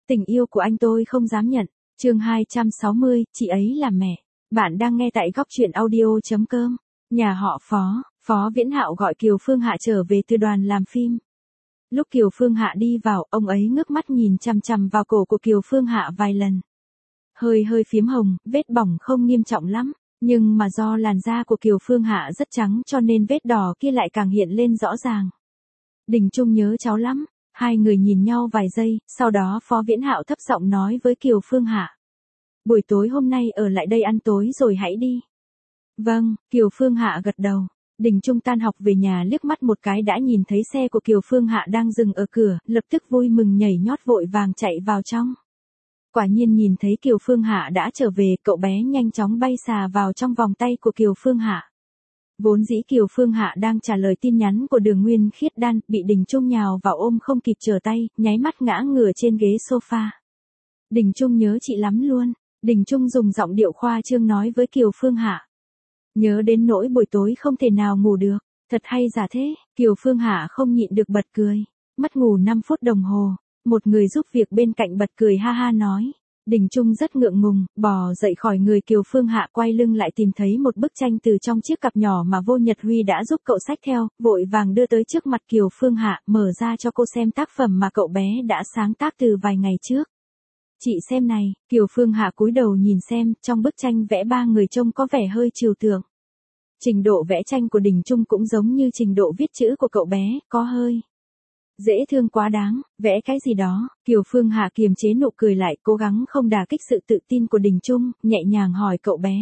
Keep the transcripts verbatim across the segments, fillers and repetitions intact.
Tình yêu của anh tôi không dám nhận. Chương hai trăm sáu mươi, chị ấy là mẹ. Bạn đang nghe tại góc truyện audio chấm com. Nhà họ Phó, Phó Viễn Hạo gọi Kiều Phương Hạ trở về từ đoàn làm phim. Lúc Kiều Phương Hạ đi vào, ông ấy ngước mắt nhìn chằm chằm vào cổ của Kiều Phương Hạ vài lần. Hơi hơi phím hồng, vết bỏng không nghiêm trọng lắm, nhưng mà do làn da của Kiều Phương Hạ rất trắng cho nên vết đỏ kia lại càng hiện lên rõ ràng. Đình Trung nhớ cháu lắm. Hai người nhìn nhau vài giây, sau đó Phó Viễn Hạo thấp giọng nói với Kiều Phương Hạ. Buổi tối hôm nay ở lại đây ăn tối rồi hãy đi. Vâng, Kiều Phương Hạ gật đầu. Đình Trung tan học về nhà liếc mắt một cái đã nhìn thấy xe của Kiều Phương Hạ đang dừng ở cửa, lập tức vui mừng nhảy nhót vội vàng chạy vào trong. Quả nhiên nhìn thấy Kiều Phương Hạ đã trở về, cậu bé nhanh chóng bay xà vào trong vòng tay của Kiều Phương Hạ. Vốn dĩ Kiều Phương Hạ đang trả lời tin nhắn của Đường Nguyên Khiết Đan, bị Đình Trung nhào vào ôm không kịp trở tay, nháy mắt ngã ngửa trên ghế sofa. Đình Trung nhớ chị lắm luôn. Đình Trung dùng giọng điệu khoa trương nói với Kiều Phương Hạ. Nhớ đến nỗi buổi tối không thể nào ngủ được. Thật hay giả thế. Kiều Phương Hạ không nhịn được bật cười. Mất ngủ năm phút đồng hồ. Một người giúp việc bên cạnh bật cười ha ha nói. Đình Trung rất ngượng ngùng, bò dậy khỏi người Kiều Phương Hạ, quay lưng lại tìm thấy một bức tranh từ trong chiếc cặp nhỏ mà Vô Nhật Huy đã giúp cậu xách theo, vội vàng đưa tới trước mặt Kiều Phương Hạ, mở ra cho cô xem tác phẩm mà cậu bé đã sáng tác từ vài ngày trước. Chị xem này. Kiều Phương Hạ cúi đầu nhìn xem, trong bức tranh vẽ ba người trông có vẻ hơi trừu tượng. Trình độ vẽ tranh của Đình Trung cũng giống như trình độ viết chữ của cậu bé, có hơi dễ thương quá đáng. Vẽ cái gì đó. Kiều Phương Hạ kiềm chế nụ cười lại, cố gắng không đả kích sự tự tin của Đình Trung, nhẹ nhàng hỏi cậu bé.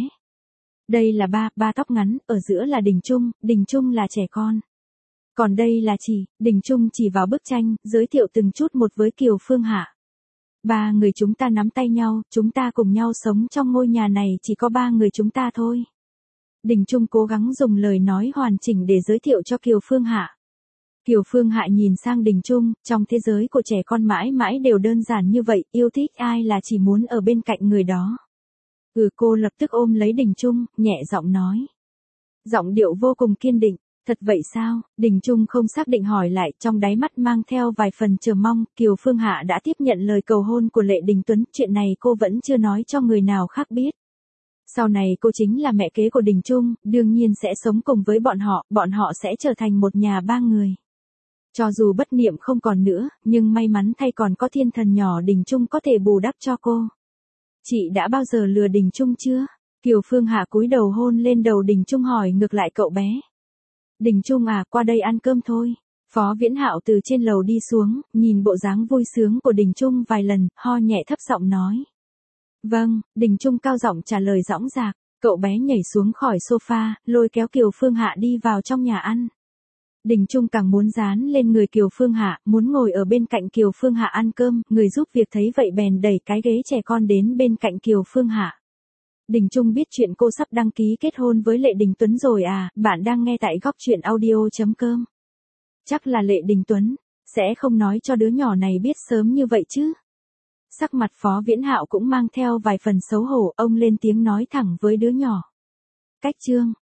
Đây là ba, ba tóc ngắn, ở giữa là Đình Trung, Đình Trung là trẻ con. Còn đây là chị. Đình Trung chỉ vào bức tranh, giới thiệu từng chút một với Kiều Phương Hạ. Ba người chúng ta nắm tay nhau, chúng ta cùng nhau sống trong ngôi nhà này, chỉ có ba người chúng ta thôi. Đình Trung cố gắng dùng lời nói hoàn chỉnh để giới thiệu cho Kiều Phương Hạ. Kiều Phương Hạ nhìn sang Đình Trung, trong thế giới của trẻ con mãi mãi đều đơn giản như vậy, yêu thích ai là chỉ muốn ở bên cạnh người đó. Ừ, cô lập tức ôm lấy Đình Trung, nhẹ giọng nói. Giọng điệu vô cùng kiên định. Thật vậy sao? Đình Trung không xác định hỏi lại, trong đáy mắt mang theo vài phần chờ mong. Kiều Phương Hạ đã tiếp nhận lời cầu hôn của Lệ Đình Tuấn, chuyện này cô vẫn chưa nói cho người nào khác biết. Sau này cô chính là mẹ kế của Đình Trung, đương nhiên sẽ sống cùng với bọn họ, bọn họ sẽ trở thành một nhà ba người. Cho dù bất niệm không còn nữa, nhưng may mắn thay còn có thiên thần nhỏ Đình Trung có thể bù đắp cho cô. Chị đã bao giờ lừa Đình Trung chưa? Kiều Phương Hạ cúi đầu hôn lên đầu Đình Trung hỏi ngược lại cậu bé. Đình Trung à, qua đây ăn cơm thôi. Phó Viễn Hạo từ trên lầu đi xuống, nhìn bộ dáng vui sướng của Đình Trung vài lần, ho nhẹ thấp giọng nói. Vâng. Đình Trung cao giọng trả lời dõng dạc. Cậu bé nhảy xuống khỏi sofa, lôi kéo Kiều Phương Hạ đi vào trong nhà ăn. Đình Trung càng muốn dán lên người Kiều Phương Hạ, muốn ngồi ở bên cạnh Kiều Phương Hạ ăn cơm, người giúp việc thấy vậy bèn đẩy cái ghế trẻ con đến bên cạnh Kiều Phương Hạ. Đình Trung biết chuyện cô sắp đăng ký kết hôn với Lệ Đình Tuấn rồi à, bạn đang nghe tại góc truyện audio chấm com. Chắc là Lệ Đình Tuấn, sẽ không nói cho đứa nhỏ này biết sớm như vậy chứ. Sắc mặt Phó Viễn Hạo cũng mang theo vài phần xấu hổ, ông lên tiếng nói thẳng với đứa nhỏ. Cách chương,